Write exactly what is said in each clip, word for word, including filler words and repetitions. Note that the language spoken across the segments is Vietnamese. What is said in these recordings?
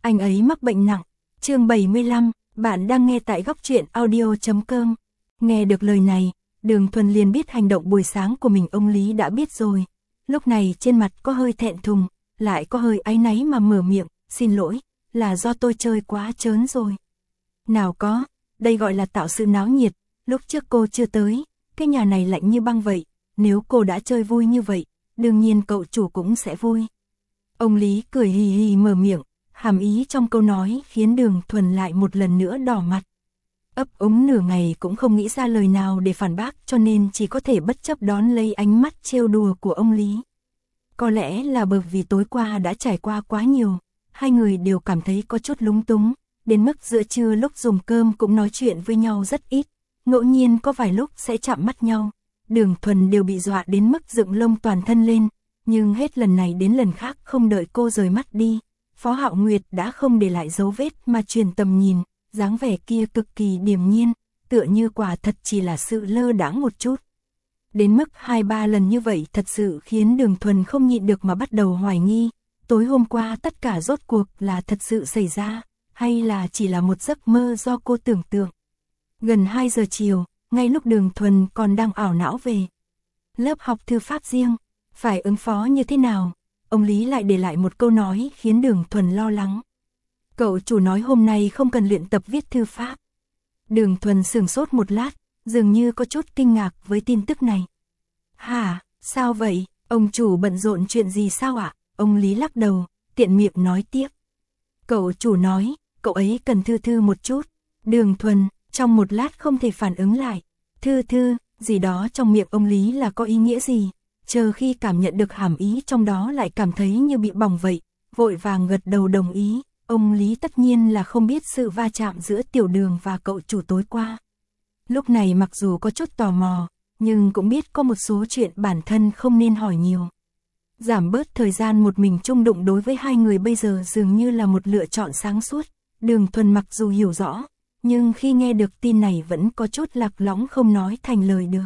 anh ấy mắc bệnh nặng. Chương bảy mươi lăm, bạn đang nghe tại góc truyện audio chấm com. Nghe được lời này, Đường Thuần liền biết hành động buổi sáng của mình ông Lý đã biết rồi. Lúc này trên mặt có hơi thẹn thùng, lại có hơi áy náy mà mở miệng, xin lỗi, là do tôi chơi quá trớn rồi. Nào có, đây gọi là tạo sự náo nhiệt, lúc trước cô chưa tới, cái nhà này lạnh như băng vậy, nếu cô đã chơi vui như vậy, đương nhiên cậu chủ cũng sẽ vui. Ông Lý cười hì hì mở miệng, hàm ý trong câu nói khiến Đường Thuần lại một lần nữa đỏ mặt. Ấp úng nửa ngày cũng không nghĩ ra lời nào để phản bác, cho nên chỉ có thể bất chấp đón lấy ánh mắt trêu đùa của ông Lý. Có lẽ là bởi vì tối qua đã trải qua quá nhiều, hai người đều cảm thấy có chút lúng túng, đến mức giữa trưa lúc dùng cơm cũng nói chuyện với nhau rất ít, ngẫu nhiên có vài lúc sẽ chạm mắt nhau. Đường Thuần đều bị dọa đến mức dựng lông toàn thân lên, nhưng hết lần này đến lần khác không đợi cô rời mắt đi, Phó Hạo Nguyệt đã không để lại dấu vết mà truyền tầm nhìn, dáng vẻ kia cực kỳ điềm nhiên, tựa như quả thật chỉ là sự lơ đãng một chút. Đến mức hai ba lần như vậy thật sự khiến Đường Thuần không nhịn được mà bắt đầu hoài nghi, tối hôm qua tất cả rốt cuộc là thật sự xảy ra, hay là chỉ là một giấc mơ do cô tưởng tượng. Gần hai giờ chiều, ngay lúc Đường Thuần còn đang ảo não về lớp học thư pháp riêng, phải ứng phó như thế nào, ông Lý lại để lại một câu nói khiến Đường Thuần lo lắng. Cậu chủ nói hôm nay không cần luyện tập viết thư pháp. Đường Thuần sửng sốt một lát, dường như có chút kinh ngạc với tin tức này. Hả, sao vậy, ông chủ bận rộn chuyện gì sao ạ? Ông Lý lắc đầu, tiện miệng nói tiếp. Cậu chủ nói, cậu ấy cần thư thư một chút. Đường Thuần, trong một lát không thể phản ứng lại. Thư thư, gì đó trong miệng ông Lý là có ý nghĩa gì? Chờ khi cảm nhận được hàm ý trong đó lại cảm thấy như bị bỏng vậy, vội vàng gật đầu đồng ý. Ông Lý tất nhiên là không biết sự va chạm giữa Tiểu Đường và cậu chủ tối qua. Lúc này mặc dù có chút tò mò, nhưng cũng biết có một số chuyện bản thân không nên hỏi nhiều. Giảm bớt thời gian một mình chung đụng đối với hai người bây giờ dường như là một lựa chọn sáng suốt. Đường Thuần mặc dù hiểu rõ, nhưng khi nghe được tin này vẫn có chút lạc lõng không nói thành lời được.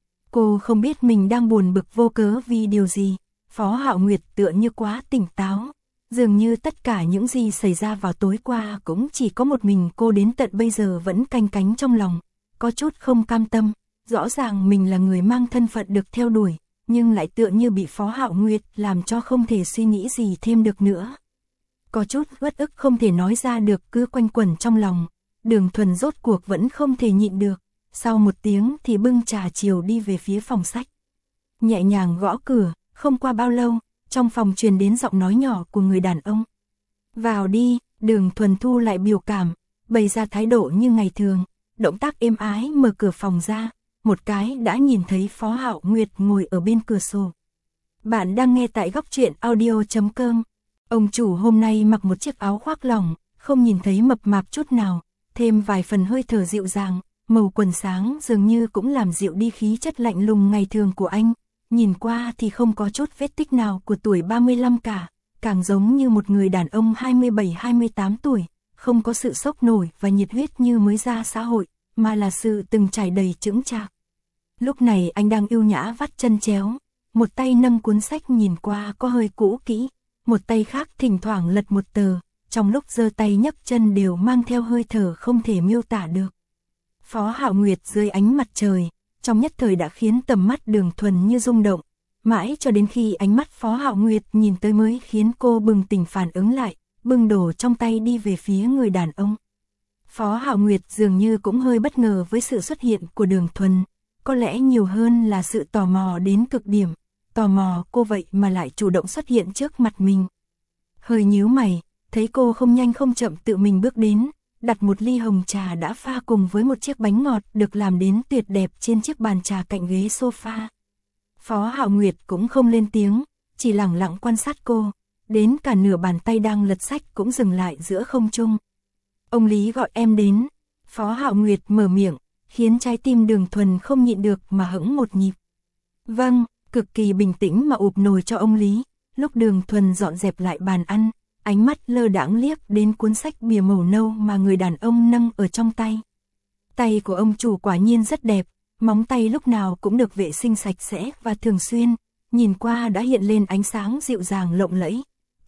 Cô không biết mình đang buồn bực vô cớ vì điều gì. Phó Hạo Nguyệt tựa như quá tỉnh táo. Dường như tất cả những gì xảy ra vào tối qua cũng chỉ có một mình cô đến tận bây giờ vẫn canh cánh trong lòng, có chút không cam tâm. Rõ ràng mình là người mang thân phận được theo đuổi, nhưng lại tựa như bị Phó Hạo Nguyệt làm cho không thể suy nghĩ gì thêm được nữa. Có chút uất ức không thể nói ra được cứ quanh quẩn trong lòng. Đường Thuần rốt cuộc vẫn không thể nhịn được, sau một tiếng thì bưng trà chiều đi về phía phòng sách. Nhẹ nhàng gõ cửa, không qua bao lâu, trong phòng truyền đến giọng nói nhỏ của người đàn ông. Vào đi. Đường Thuần thu lại biểu cảm, bày ra thái độ như ngày thường, động tác êm ái mở cửa phòng ra, một cái đã nhìn thấy Phó Hạo Nguyệt ngồi ở bên cửa sổ. Bạn đang nghe tại góc truyện audio chấm com. Ông chủ hôm nay mặc một chiếc áo khoác lỏng, không nhìn thấy mập mạp chút nào, thêm vài phần hơi thở dịu dàng, màu quần sáng dường như cũng làm dịu đi khí chất lạnh lùng ngày thường của anh. Nhìn qua thì không có chút vết tích nào của tuổi ba mươi lăm cả, càng giống như một người đàn ông hai mươi bảy hai mươi tám tuổi, không có sự sốc nổi và nhiệt huyết như mới ra xã hội, mà là sự từng trải đầy chững chạc. Lúc này anh đang yêu nhã vắt chân chéo, một tay nâng cuốn sách nhìn qua có hơi cũ kỹ, một tay khác thỉnh thoảng lật một tờ, trong lúc giơ tay nhấc chân đều mang theo hơi thở không thể miêu tả được. Phó Hạo Nguyệt dưới ánh mặt trời, trong nhất thời đã khiến tầm mắt Đường Thuần như rung động, mãi cho đến khi ánh mắt Phó Hạo Nguyệt nhìn tới mới khiến cô bừng tỉnh phản ứng lại, bưng đồ trong tay đi về phía người đàn ông. Phó Hạo Nguyệt dường như cũng hơi bất ngờ với sự xuất hiện của Đường Thuần, có lẽ nhiều hơn là sự tò mò đến cực điểm, tò mò cô vậy mà lại chủ động xuất hiện trước mặt mình. Hơi nhíu mày, thấy cô không nhanh không chậm tự mình bước đến, đặt một ly hồng trà đã pha cùng với một chiếc bánh ngọt được làm đến tuyệt đẹp trên chiếc bàn trà cạnh ghế sofa. Phó Hạo Nguyệt cũng không lên tiếng, chỉ lặng lặng quan sát cô, đến cả nửa bàn tay đang lật sách cũng dừng lại giữa không trung. Ông Lý gọi em đến. Phó Hạo Nguyệt mở miệng, khiến trái tim Đường Thuần không nhịn được mà hững một nhịp. Vâng, cực kỳ bình tĩnh mà ụp nồi cho ông Lý. Lúc Đường Thuần dọn dẹp lại bàn ăn, ánh mắt lơ đãng liếc đến cuốn sách bìa màu nâu mà người đàn ông nâng ở trong tay. Tay của ông chủ quả nhiên rất đẹp, móng tay lúc nào cũng được vệ sinh sạch sẽ và thường xuyên, nhìn qua đã hiện lên ánh sáng dịu dàng lộng lẫy.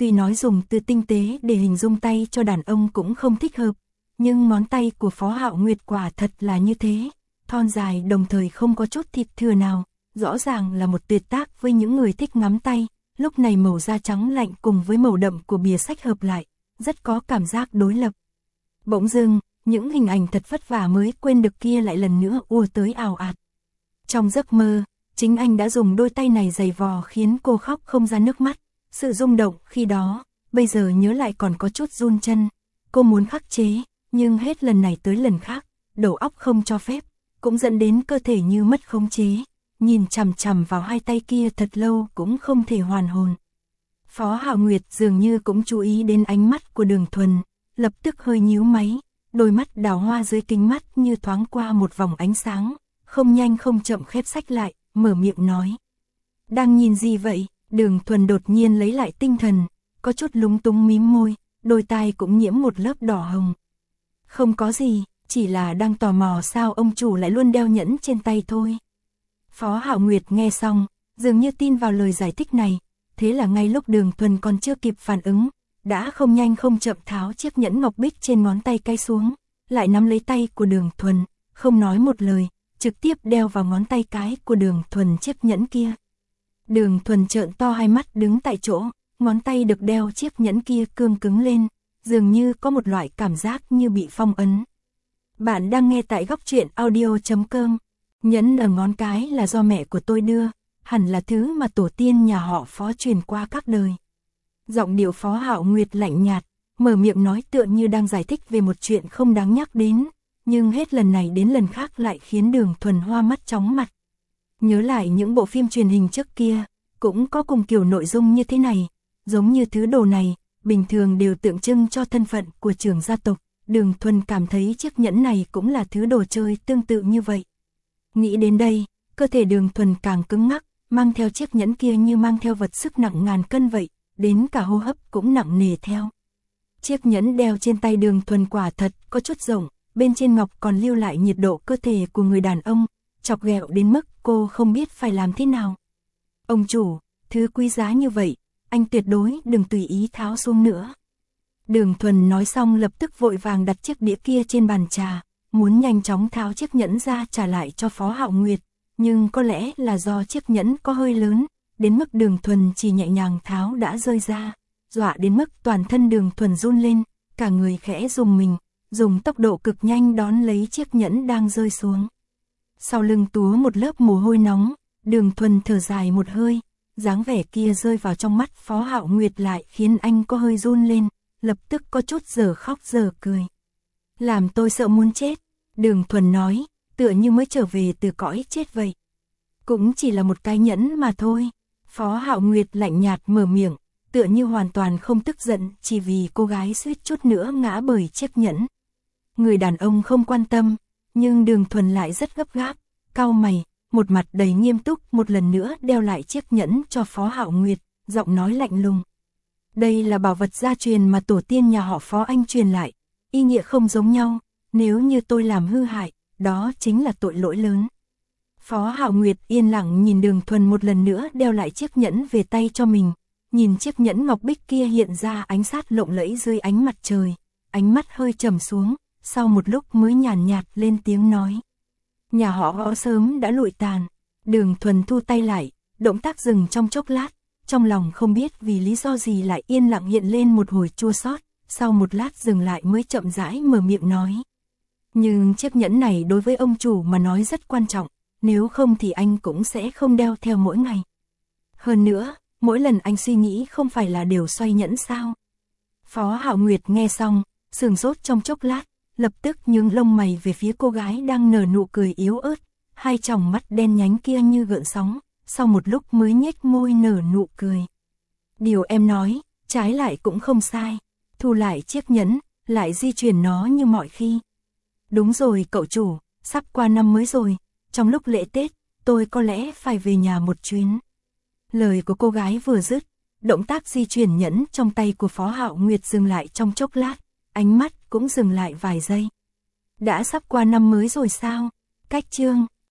Tuy nói dùng từ tinh tế để hình dung tay cho đàn ông cũng không thích hợp, nhưng ngón tay của Phó Hạo Nguyệt quả thật là như thế, thon dài đồng thời không có chút thịt thừa nào, rõ ràng là một tuyệt tác với những người thích ngắm tay. Lúc này màu da trắng lạnh cùng với màu đậm của bìa sách hợp lại, rất có cảm giác đối lập. Bỗng dưng, những hình ảnh thật vất vả mới quên được kia lại lần nữa ùa tới ào ạt. Trong giấc mơ, chính anh đã dùng đôi tay này giày vò khiến cô khóc không ra nước mắt. Sự rung động khi đó, bây giờ nhớ lại còn có chút run chân. Cô muốn khắc chế, nhưng hết lần này tới lần khác, đầu óc không cho phép, cũng dẫn đến cơ thể như mất khống chế. Nhìn chằm chằm vào hai tay kia thật lâu cũng không thể hoàn hồn. Phó Hạo Nguyệt dường như cũng chú ý đến ánh mắt của Đường Thuần, lập tức hơi nhíu máy, đôi mắt đào hoa dưới kính mắt như thoáng qua một vòng ánh sáng, không nhanh không chậm khép sách lại, mở miệng nói. Đang nhìn gì vậy? Đường Thuần đột nhiên lấy lại tinh thần, có chút lúng túng mím môi, đôi tai cũng nhiễm một lớp đỏ hồng. Không có gì, chỉ là đang tò mò sao ông chủ lại luôn đeo nhẫn trên tay thôi. Phó Hạo Nguyệt nghe xong, dường như tin vào lời giải thích này, thế là ngay lúc Đường Thuần còn chưa kịp phản ứng, đã không nhanh không chậm tháo chiếc nhẫn ngọc bích trên ngón tay cay xuống, lại nắm lấy tay của Đường Thuần, không nói một lời, trực tiếp đeo vào ngón tay cái của Đường Thuần chiếc nhẫn kia. Đường Thuần trợn to hai mắt đứng tại chỗ, ngón tay được đeo chiếc nhẫn kia cương cứng lên, dường như có một loại cảm giác như bị phong ấn. Bạn đang nghe tại góc truyện audio chấm com. Nhẫn ở ngón cái là do mẹ của tôi đưa, hẳn là thứ mà tổ tiên nhà họ Phó truyền qua các đời. Giọng điệu Phó Hạo Nguyệt lạnh nhạt, mở miệng nói tựa như đang giải thích về một chuyện không đáng nhắc đến, nhưng hết lần này đến lần khác lại khiến Đường Thuần hoa mắt chóng mặt. Nhớ lại những bộ phim truyền hình trước kia, cũng có cùng kiểu nội dung như thế này, giống như thứ đồ này, bình thường đều tượng trưng cho thân phận của trưởng gia tộc. Đường Thuần cảm thấy chiếc nhẫn này cũng là thứ đồ chơi tương tự như vậy. Nghĩ đến đây, cơ thể Đường Thuần càng cứng ngắc, mang theo chiếc nhẫn kia như mang theo vật sức nặng ngàn cân vậy, đến cả hô hấp cũng nặng nề theo. Chiếc nhẫn đeo trên tay Đường Thuần quả thật có chút rộng, bên trên ngọc còn lưu lại nhiệt độ cơ thể của người đàn ông, chọc ghẹo đến mức cô không biết phải làm thế nào. Ông chủ, thứ quý giá như vậy, anh tuyệt đối đừng tùy ý tháo xuống nữa. Đường Thuần nói xong lập tức vội vàng đặt chiếc đĩa kia trên bàn trà, muốn nhanh chóng tháo chiếc nhẫn ra trả lại cho Phó Hạo Nguyệt, nhưng có lẽ là do chiếc nhẫn có hơi lớn, đến mức Đường Thuần chỉ nhẹ nhàng tháo đã rơi ra, dọa đến mức toàn thân Đường Thuần run lên, cả người khẽ rùng mình, dùng tốc độ cực nhanh đón lấy chiếc nhẫn đang rơi xuống. Sau lưng túa một lớp mồ hôi nóng, Đường Thuần thở dài một hơi, dáng vẻ kia rơi vào trong mắt Phó Hạo Nguyệt lại khiến anh có hơi run lên, lập tức có chút giờ khóc giờ cười. Làm tôi sợ muốn chết, Đường Thuần nói, tựa như mới trở về từ cõi chết vậy. Cũng chỉ là một cái nhẫn mà thôi. Phó Hạo Nguyệt lạnh nhạt mở miệng, tựa như hoàn toàn không tức giận chỉ vì cô gái suýt chút nữa ngã bởi chiếc nhẫn. Người đàn ông không quan tâm, nhưng Đường Thuần lại rất gấp gáp, cau mày, một mặt đầy nghiêm túc một lần nữa đeo lại chiếc nhẫn cho Phó Hạo Nguyệt, giọng nói lạnh lùng. Đây là bảo vật gia truyền mà tổ tiên nhà họ Phó anh truyền lại, ý nghĩa không giống nhau, nếu như tôi làm hư hại, đó chính là tội lỗi lớn. Phó Hạo Nguyệt yên lặng nhìn Đường Thuần một lần nữa đeo lại chiếc nhẫn về tay cho mình, nhìn chiếc nhẫn ngọc bích kia hiện ra ánh sát lộng lẫy dưới ánh mặt trời, ánh mắt hơi trầm xuống, sau một lúc mới nhàn nhạt lên tiếng nói. Nhà họ Võ sớm đã lụi tàn. Đường Thuần thu tay lại, động tác dừng trong chốc lát, trong lòng không biết vì lý do gì lại yên lặng hiện lên một hồi chua xót, sau một lát dừng lại mới chậm rãi mở miệng nói. Nhưng chiếc nhẫn này đối với ông chủ mà nói rất quan trọng, nếu không thì anh cũng sẽ không đeo theo mỗi ngày. Hơn nữa, mỗi lần anh suy nghĩ không phải là đều xoay nhẫn sao? Phó Hạo Nguyệt nghe xong, sửng sốt trong chốc lát, lập tức nhướng lông mày về phía cô gái đang nở nụ cười yếu ớt, hai tròng mắt đen nhánh kia như gợn sóng, sau một lúc mới nhếch môi nở nụ cười. Điều em nói, trái lại cũng không sai, thu lại chiếc nhẫn, lại di chuyển nó như mọi khi. Đúng rồi cậu chủ, sắp qua năm mới rồi, trong lúc lễ Tết, tôi có lẽ phải về nhà một chuyến. Lời của cô gái vừa dứt, động tác di chuyển nhẫn trong tay của Phó Hạo Nguyệt dừng lại trong chốc lát, ánh mắt cũng dừng lại vài giây. Đã sắp qua năm mới rồi sao? Cách chương